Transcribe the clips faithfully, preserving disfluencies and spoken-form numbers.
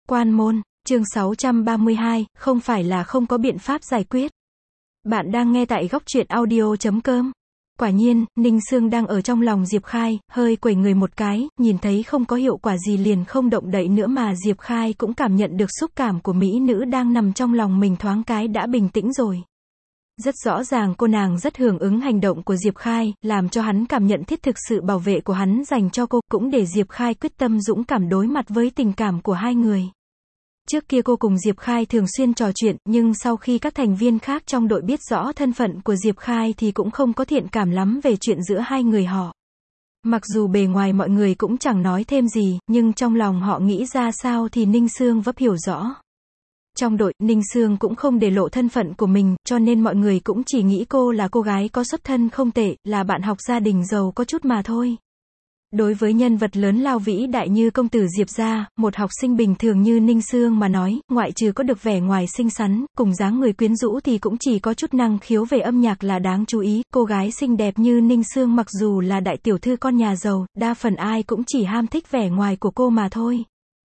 Quan môn, chương sáu trăm ba mươi hai, không phải là không có biện pháp giải quyết. Bạn đang nghe tại góc truyện audio chấm com. Quả nhiên, Ninh Sương đang ở trong lòng Diệp Khai, hơi quẩy người một cái, nhìn thấy không có hiệu quả gì liền không động đậy nữa mà Diệp Khai cũng cảm nhận được xúc cảm của mỹ nữ đang nằm trong lòng mình thoáng cái đã bình tĩnh rồi. Rất rõ ràng cô nàng rất hưởng ứng hành động của Diệp Khai, làm cho hắn cảm nhận thiết thực sự bảo vệ của hắn dành cho cô, cũng để Diệp Khai quyết tâm dũng cảm đối mặt với tình cảm của hai người. Trước kia cô cùng Diệp Khai thường xuyên trò chuyện, nhưng sau khi các thành viên khác trong đội biết rõ thân phận của Diệp Khai thì cũng không có thiện cảm lắm về chuyện giữa hai người họ. Mặc dù bề ngoài mọi người cũng chẳng nói thêm gì, nhưng trong lòng họ nghĩ ra sao thì Ninh Sương vấp hiểu rõ. Trong đội, Ninh Sương cũng không để lộ thân phận của mình, cho nên mọi người cũng chỉ nghĩ cô là cô gái có xuất thân không tệ, là bạn học gia đình giàu có chút mà thôi. Đối với nhân vật lớn lao vĩ đại như công tử Diệp gia, một học sinh bình thường như Ninh Sương mà nói, ngoại trừ có được vẻ ngoài xinh xắn, cùng dáng người quyến rũ thì cũng chỉ có chút năng khiếu về âm nhạc là đáng chú ý. Cô gái xinh đẹp như Ninh Sương mặc dù là đại tiểu thư con nhà giàu, đa phần ai cũng chỉ ham thích vẻ ngoài của cô mà thôi.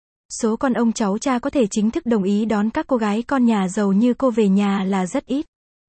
Số con ông cháu cha có thể chính thức đồng ý đón các cô gái con nhà giàu như cô về nhà là rất ít.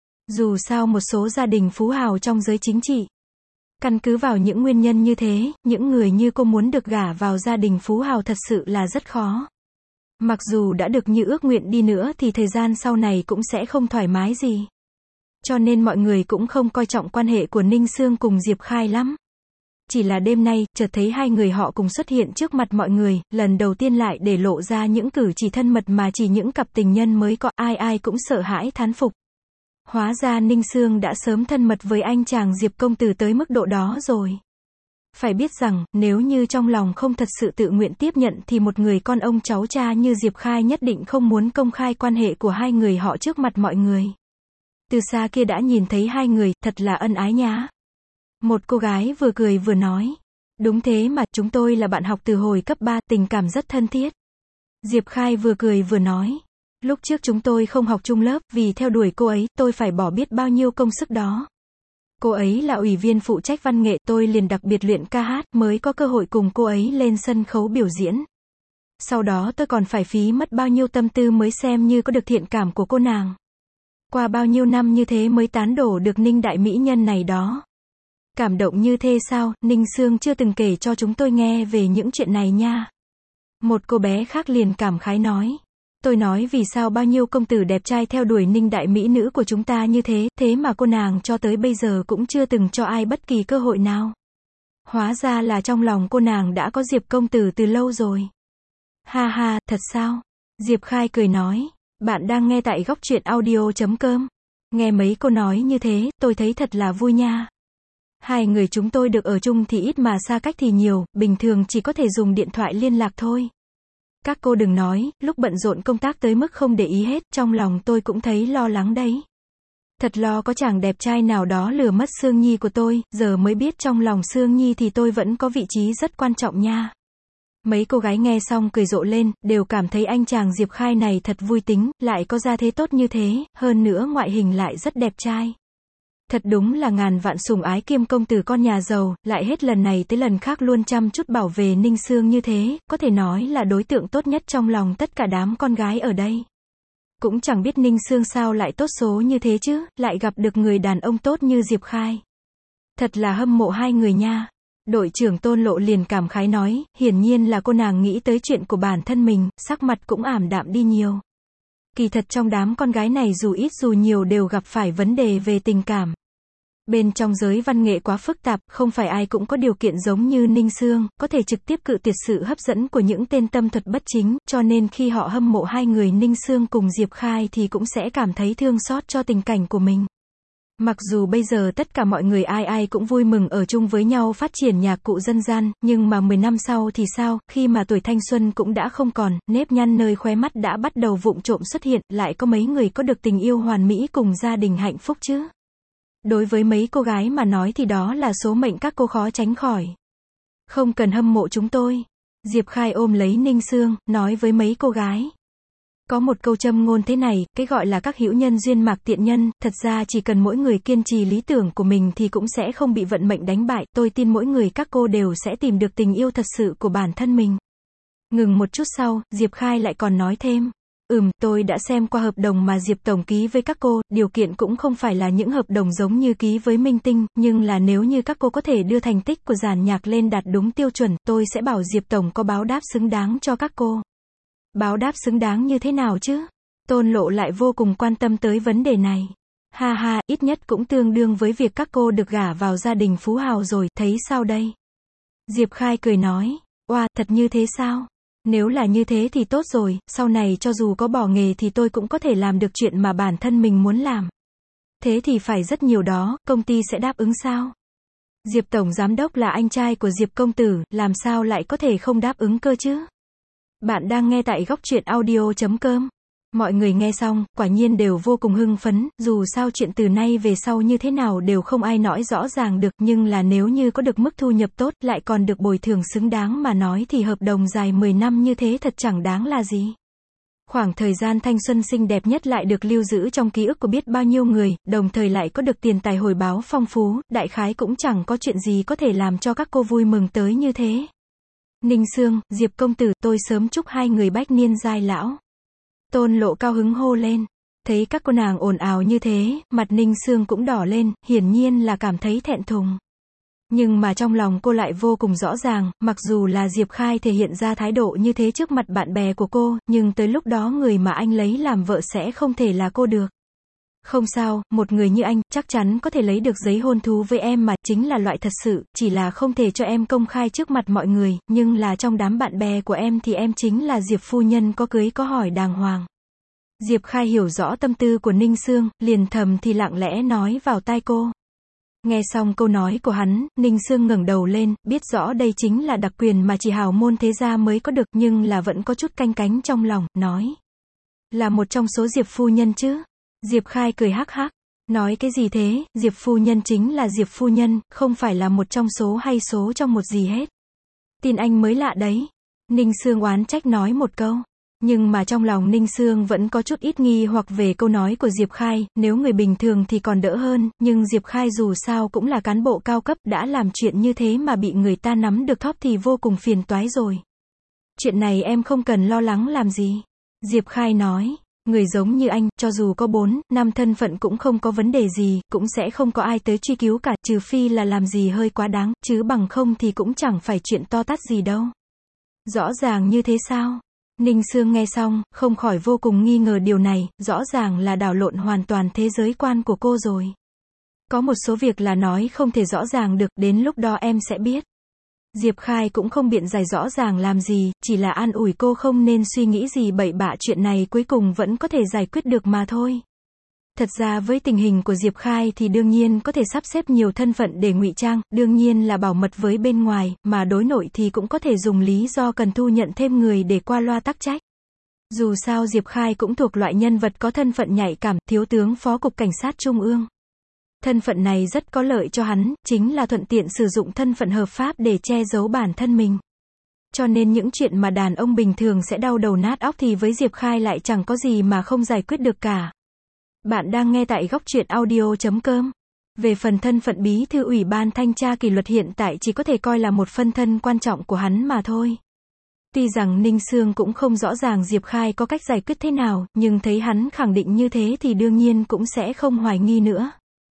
Dù sao một số gia đình phú hào trong giới chính trị. Căn cứ vào những nguyên nhân như thế, những người như cô muốn được gả vào gia đình phú hào thật sự là rất khó. Mặc dù đã được như ước nguyện đi nữa thì thời gian sau này cũng sẽ không thoải mái gì. Cho nên mọi người cũng không coi trọng quan hệ của Ninh Sương cùng Diệp Khai lắm. Chỉ là đêm nay, chợt thấy hai người họ cùng xuất hiện trước mặt mọi người, lần đầu tiên lại để lộ ra những cử chỉ thân mật mà chỉ những cặp tình nhân mới có, ai ai cũng sợ hãi thán phục. Hóa ra Ninh Sương đã sớm thân mật với anh chàng Diệp công tử tới mức độ đó rồi. Phải biết rằng, nếu như trong lòng không thật sự tự nguyện tiếp nhận thì một người con ông cháu cha như Diệp Khai nhất định không muốn công khai quan hệ của hai người họ trước mặt mọi người. Từ xa kia đã nhìn thấy hai người, thật là ân ái nhá. Một cô gái vừa cười vừa nói. Đúng thế mà, chúng tôi là bạn học từ hồi cấp ba, tình cảm rất thân thiết. Diệp Khai vừa cười vừa nói. Lúc trước chúng tôi không học chung lớp, vì theo đuổi cô ấy, tôi phải bỏ biết bao nhiêu công sức đó. Cô ấy là ủy viên phụ trách văn nghệ, tôi liền đặc biệt luyện ca hát, mới có cơ hội cùng cô ấy lên sân khấu biểu diễn. Sau đó tôi còn phải phí mất bao nhiêu tâm tư mới xem như có được thiện cảm của cô nàng. Qua bao nhiêu năm như thế mới tán đổ được Ninh đại mỹ nhân này đó. Cảm động như thế sao, Ninh Sương chưa từng kể cho chúng tôi nghe về những chuyện này nha. Một cô bé khác liền cảm khái nói. Tôi nói vì sao bao nhiêu công tử đẹp trai theo đuổi Ninh đại mỹ nữ của chúng ta như thế, thế mà cô nàng cho tới bây giờ cũng chưa từng cho ai bất kỳ cơ hội nào. Hóa ra là trong lòng cô nàng đã có Diệp công tử từ lâu rồi. Ha ha, thật sao? Diệp Khai cười nói. Bạn đang nghe tại góc truyện audio chấm com. Nghe mấy cô nói như thế, tôi thấy thật là vui nha. Hai người chúng tôi được ở chung thì ít mà xa cách thì nhiều, bình thường chỉ có thể dùng điện thoại liên lạc thôi. Các cô đừng nói, lúc bận rộn công tác tới mức không để ý hết, trong lòng tôi cũng thấy lo lắng đấy. Thật lo có chàng đẹp trai nào đó lừa mất Sương Nhi của tôi, giờ mới biết trong lòng Sương Nhi thì tôi vẫn có vị trí rất quan trọng nha. Mấy cô gái nghe xong cười rộ lên, đều cảm thấy anh chàng Diệp Khai này thật vui tính, lại có gia thế tốt như thế, hơn nữa ngoại hình lại rất đẹp trai. Thật đúng là ngàn vạn sủng ái kiêm công tử con nhà giàu, lại hết lần này tới lần khác luôn chăm chút bảo vệ Ninh Sương như thế, có thể nói là đối tượng tốt nhất trong lòng tất cả đám con gái ở đây. Cũng chẳng biết Ninh Sương sao lại tốt số như thế chứ, lại gặp được người đàn ông tốt như Diệp Khai. Thật là hâm mộ hai người nha. Đội trưởng Tôn Lộ liền cảm khái nói, hiển nhiên là cô nàng nghĩ tới chuyện của bản thân mình, sắc mặt cũng ảm đạm đi nhiều. Kỳ thật trong đám con gái này dù ít dù nhiều đều gặp phải vấn đề về tình cảm. Bên trong giới văn nghệ quá phức tạp, không phải ai cũng có điều kiện giống như Ninh Sương, có thể trực tiếp cự tuyệt sự hấp dẫn của những tên tâm thuật bất chính, cho nên khi họ hâm mộ hai người Ninh Sương cùng Diệp Khai thì cũng sẽ cảm thấy thương xót cho tình cảnh của mình. Mặc dù bây giờ tất cả mọi người ai ai cũng vui mừng ở chung với nhau phát triển nhạc cụ dân gian, nhưng mà mười năm sau thì sao, khi mà tuổi thanh xuân cũng đã không còn, nếp nhăn nơi khóe mắt đã bắt đầu vụng trộm xuất hiện, lại có mấy người có được tình yêu hoàn mỹ cùng gia đình hạnh phúc chứ? Đối với mấy cô gái mà nói thì đó là số mệnh các cô khó tránh khỏi. Không cần hâm mộ chúng tôi. Diệp Khai ôm lấy Ninh Sương, nói với mấy cô gái. Có một câu châm ngôn thế này, cái gọi là các hữu nhân duyên mạc tiện nhân, thật ra chỉ cần mỗi người kiên trì lý tưởng của mình thì cũng sẽ không bị vận mệnh đánh bại, tôi tin mỗi người các cô đều sẽ tìm được tình yêu thật sự của bản thân mình. Ngừng một chút sau, Diệp Khai lại còn nói thêm. Ừm, tôi đã xem qua hợp đồng mà Diệp Tổng ký với các cô, điều kiện cũng không phải là những hợp đồng giống như ký với Minh Tinh, nhưng là nếu như các cô có thể đưa thành tích của dàn nhạc lên đạt đúng tiêu chuẩn, tôi sẽ bảo Diệp Tổng có báo đáp xứng đáng cho các cô. Báo đáp xứng đáng như thế nào chứ? Tôn Lộ lại vô cùng quan tâm tới vấn đề này. Ha ha, ít nhất cũng tương đương với việc các cô được gả vào gia đình phú hào rồi, thấy sao đây? Diệp Khai cười nói, oa, thật như thế sao? Nếu là như thế thì tốt rồi, sau này cho dù có bỏ nghề thì tôi cũng có thể làm được chuyện mà bản thân mình muốn làm. Thế thì phải rất nhiều đó, công ty sẽ đáp ứng sao? Diệp Tổng Giám đốc là anh trai của Diệp Công Tử, làm sao lại có thể không đáp ứng cơ chứ? Bạn đang nghe tại góc truyện audio chấm com. Mọi người nghe xong, quả nhiên đều vô cùng hưng phấn, dù sao chuyện từ nay về sau như thế nào đều không ai nói rõ ràng được, nhưng là nếu như có được mức thu nhập tốt, lại còn được bồi thường xứng đáng mà nói thì hợp đồng dài mười năm như thế thật chẳng đáng là gì. Khoảng thời gian thanh xuân xinh đẹp nhất lại được lưu giữ trong ký ức của biết bao nhiêu người, đồng thời lại có được tiền tài hồi báo phong phú, đại khái cũng chẳng có chuyện gì có thể làm cho các cô vui mừng tới như thế. Ninh Sương, Diệp Công Tử, tôi sớm chúc hai người bách niên giai lão. Tôn Lộ cao hứng hô lên. Thấy các cô nàng ồn ào như thế, mặt Ninh Sương cũng đỏ lên, hiển nhiên là cảm thấy thẹn thùng. Nhưng mà trong lòng cô lại vô cùng rõ ràng, mặc dù là Diệp Khai thể hiện ra thái độ như thế trước mặt bạn bè của cô, nhưng tới lúc đó người mà anh lấy làm vợ sẽ không thể là cô được. Không sao, một người như anh, chắc chắn có thể lấy được giấy hôn thú với em mà, chính là loại thật sự, chỉ là không thể cho em công khai trước mặt mọi người, nhưng là trong đám bạn bè của em thì em chính là Diệp phu nhân có cưới có hỏi đàng hoàng. Diệp Khai hiểu rõ tâm tư của Ninh Sương, liền thầm thì lặng lẽ nói vào tai cô. Nghe xong câu nói của hắn, Ninh Sương ngẩng đầu lên, biết rõ đây chính là đặc quyền mà chỉ hào môn thế gia mới có được, nhưng là vẫn có chút canh cánh trong lòng, nói. Là một trong số Diệp phu nhân chứ? Diệp Khai cười hắc hắc. Nói cái gì thế, Diệp phu nhân chính là Diệp phu nhân, không phải là một trong số hay số trong một gì hết. Tin anh mới lạ đấy. Ninh Sương oán trách nói một câu. Nhưng mà trong lòng Ninh Sương vẫn có chút ít nghi hoặc về câu nói của Diệp Khai, nếu người bình thường thì còn đỡ hơn, nhưng Diệp Khai dù sao cũng là cán bộ cao cấp, đã làm chuyện như thế mà bị người ta nắm được thóp thì vô cùng phiền toái rồi. Chuyện này em không cần lo lắng làm gì. Diệp Khai nói. Người giống như anh, cho dù có bốn, năm thân phận cũng không có vấn đề gì, cũng sẽ không có ai tới truy cứu cả, trừ phi là làm gì hơi quá đáng, chứ bằng không thì cũng chẳng phải chuyện to tát gì đâu. Rõ ràng như thế sao? Ninh Sương nghe xong, không khỏi vô cùng nghi ngờ điều này, rõ ràng là đảo lộn hoàn toàn thế giới quan của cô rồi. Có một số việc là nói không thể rõ ràng được, đến lúc đó em sẽ biết. Diệp Khai cũng không biện giải rõ ràng làm gì, chỉ là an ủi cô không nên suy nghĩ gì bậy bạ, chuyện này cuối cùng vẫn có thể giải quyết được mà thôi. Thật ra với tình hình của Diệp Khai thì đương nhiên có thể sắp xếp nhiều thân phận để ngụy trang, đương nhiên là bảo mật với bên ngoài, mà đối nội thì cũng có thể dùng lý do cần thu nhận thêm người để qua loa tắc trách. Dù sao Diệp Khai cũng thuộc loại nhân vật có thân phận nhạy cảm, thiếu tướng phó cục cảnh sát trung ương. Thân phận này rất có lợi cho hắn, chính là thuận tiện sử dụng thân phận hợp pháp để che giấu bản thân mình. Cho nên những chuyện mà đàn ông bình thường sẽ đau đầu nát óc thì với Diệp Khai lại chẳng có gì mà không giải quyết được cả. Bạn đang nghe tại góc truyện audio chấm com. Về phần thân phận bí thư ủy ban thanh tra kỷ luật hiện tại chỉ có thể coi là một phân thân quan trọng của hắn mà thôi. Tuy rằng Ninh Sương cũng không rõ ràng Diệp Khai có cách giải quyết thế nào, nhưng thấy hắn khẳng định như thế thì đương nhiên cũng sẽ không hoài nghi nữa.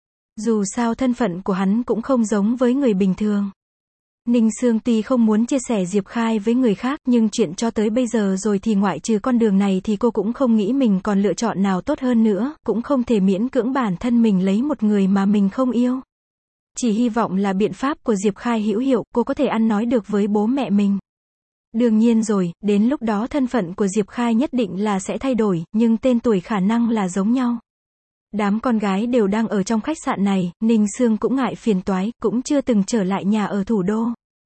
Dù sao thân phận của hắn cũng không giống với người bình thường. Ninh Sương tuy không muốn chia sẻ Diệp Khai với người khác, nhưng chuyện cho tới bây giờ rồi thì ngoại trừ con đường này thì cô cũng không nghĩ mình còn lựa chọn nào tốt hơn nữa, cũng không thể miễn cưỡng bản thân mình lấy một người mà mình không yêu. Chỉ hy vọng là biện pháp của Diệp Khai hữu hiệu, cô có thể ăn nói được với bố mẹ mình. Đương nhiên rồi, đến lúc đó thân phận của Diệp Khai nhất định là sẽ thay đổi, nhưng tên tuổi khả năng là giống nhau. Đám con gái đều đang ở trong khách sạn này, Ninh Sương cũng ngại phiền toái, cũng chưa từng trở lại nhà ở thủ đô.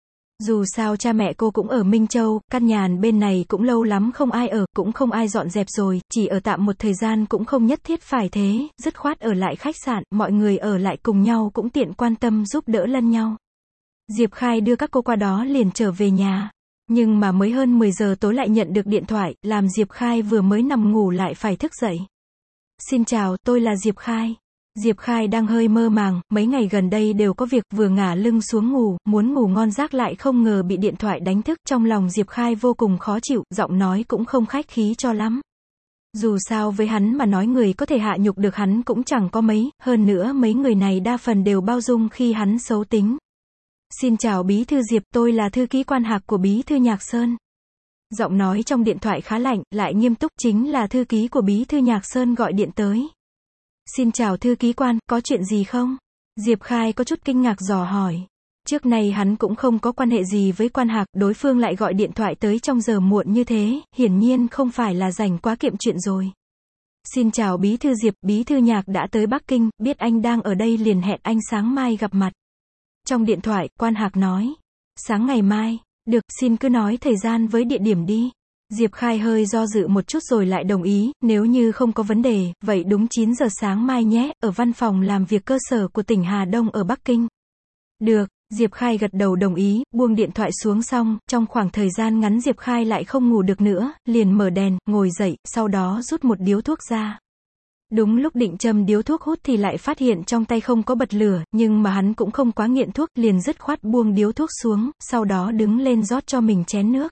Dù sao cha mẹ cô cũng ở Minh Châu, căn nhà bên này cũng lâu lắm không ai ở, cũng không ai dọn dẹp rồi, chỉ ở tạm một thời gian cũng không nhất thiết phải thế, dứt khoát ở lại khách sạn, mọi người ở lại cùng nhau cũng tiện quan tâm giúp đỡ lẫn nhau. Diệp Khai đưa các cô qua đó liền trở về nhà. Nhưng mà mới hơn mười giờ tối lại nhận được điện thoại, làm Diệp Khai vừa mới nằm ngủ lại phải thức dậy. Xin chào, tôi là Diệp Khai. Diệp Khai đang hơi mơ màng, mấy ngày gần đây đều có việc, vừa ngả lưng xuống ngủ, muốn ngủ ngon giấc lại không ngờ bị điện thoại đánh thức, trong lòng Diệp Khai vô cùng khó chịu, giọng nói cũng không khách khí cho lắm. Dù sao với hắn mà nói người có thể hạ nhục được hắn cũng chẳng có mấy, hơn nữa mấy người này đa phần đều bao dung khi hắn xấu tính. Xin chào bí thư Diệp, tôi là thư ký quan Hạc của bí thư Nhạc Sơn. Giọng nói trong điện thoại khá lạnh, lại nghiêm túc, chính là thư ký của bí thư Nhạc Sơn gọi điện tới. Xin chào thư ký quan, có chuyện gì không? Diệp Khai có chút kinh ngạc dò hỏi. Trước nay hắn cũng không có quan hệ gì với quan Hạc, đối phương lại gọi điện thoại tới trong giờ muộn như thế, hiển nhiên không phải là rảnh quá kiệm chuyện rồi. Xin chào bí thư Diệp, bí thư Nhạc đã tới Bắc Kinh, biết anh đang ở đây liền hẹn anh sáng mai gặp mặt. Trong điện thoại, quan Hạc nói. Sáng ngày mai, được, xin cứ nói thời gian với địa điểm đi. Diệp Khai hơi do dự một chút rồi lại đồng ý, nếu như không có vấn đề, vậy đúng chín giờ sáng mai nhé, ở văn phòng làm việc cơ sở của tỉnh Hà Đông ở Bắc Kinh. Được, Diệp Khai gật đầu đồng ý, buông điện thoại xuống xong, trong khoảng thời gian ngắn Diệp Khai lại không ngủ được nữa, liền mở đèn, ngồi dậy, sau đó rút một điếu thuốc ra. Đúng lúc định châm điếu thuốc hút thì lại phát hiện trong tay không có bật lửa, nhưng mà hắn cũng không quá nghiện thuốc, liền dứt khoát buông điếu thuốc xuống, sau đó đứng lên rót cho mình chén nước.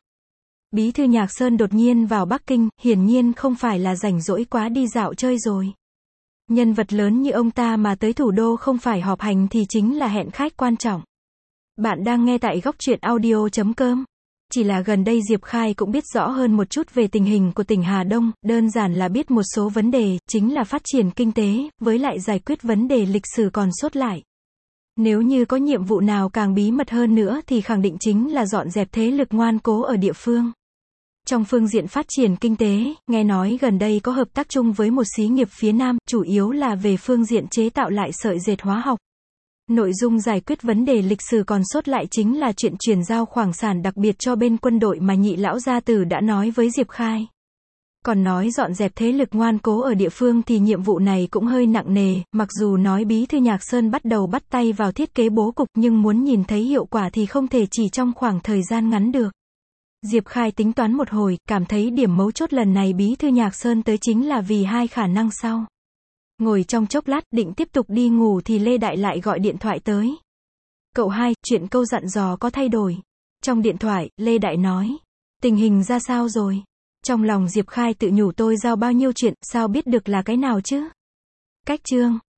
Bí thư Nhạc Sơn đột nhiên vào Bắc Kinh, hiển nhiên không phải là rảnh rỗi quá đi dạo chơi rồi. Nhân vật lớn như ông ta mà tới thủ đô không phải họp hành thì chính là hẹn khách quan trọng. Bạn đang nghe tại góc truyện audio chấm com. Chỉ là gần đây Diệp Khai cũng biết rõ hơn một chút về tình hình của tỉnh Hà Đông, đơn giản là biết một số vấn đề, chính là phát triển kinh tế, với lại giải quyết vấn đề lịch sử còn sót lại. Nếu như có nhiệm vụ nào càng bí mật hơn nữa thì khẳng định chính là dọn dẹp thế lực ngoan cố ở địa phương. Trong phương diện phát triển kinh tế, nghe nói gần đây có hợp tác chung với một xí nghiệp phía Nam, chủ yếu là về phương diện chế tạo lại sợi dệt hóa học. Nội dung giải quyết vấn đề lịch sử còn sót lại chính là chuyện chuyển giao khoáng sản đặc biệt cho bên quân đội mà nhị lão gia tử đã nói với Diệp Khai. Còn nói dọn dẹp thế lực ngoan cố ở địa phương thì nhiệm vụ này cũng hơi nặng nề, mặc dù nói bí thư Nhạc Sơn bắt đầu bắt tay vào thiết kế bố cục nhưng muốn nhìn thấy hiệu quả thì không thể chỉ trong khoảng thời gian ngắn được. Diệp Khai tính toán một hồi, cảm thấy điểm mấu chốt lần này bí thư Nhạc Sơn tới chính là vì hai khả năng sau. Ngồi trong chốc lát, định tiếp tục đi ngủ thì Lê Đại lại gọi điện thoại tới. Cậu hai, chuyện câu dặn dò có thay đổi. Trong điện thoại, Lê Đại nói. Tình hình ra sao rồi? Trong lòng Diệp Khai tự nhủ tôi giao bao nhiêu chuyện, sao biết được là cái nào chứ? Cách chương.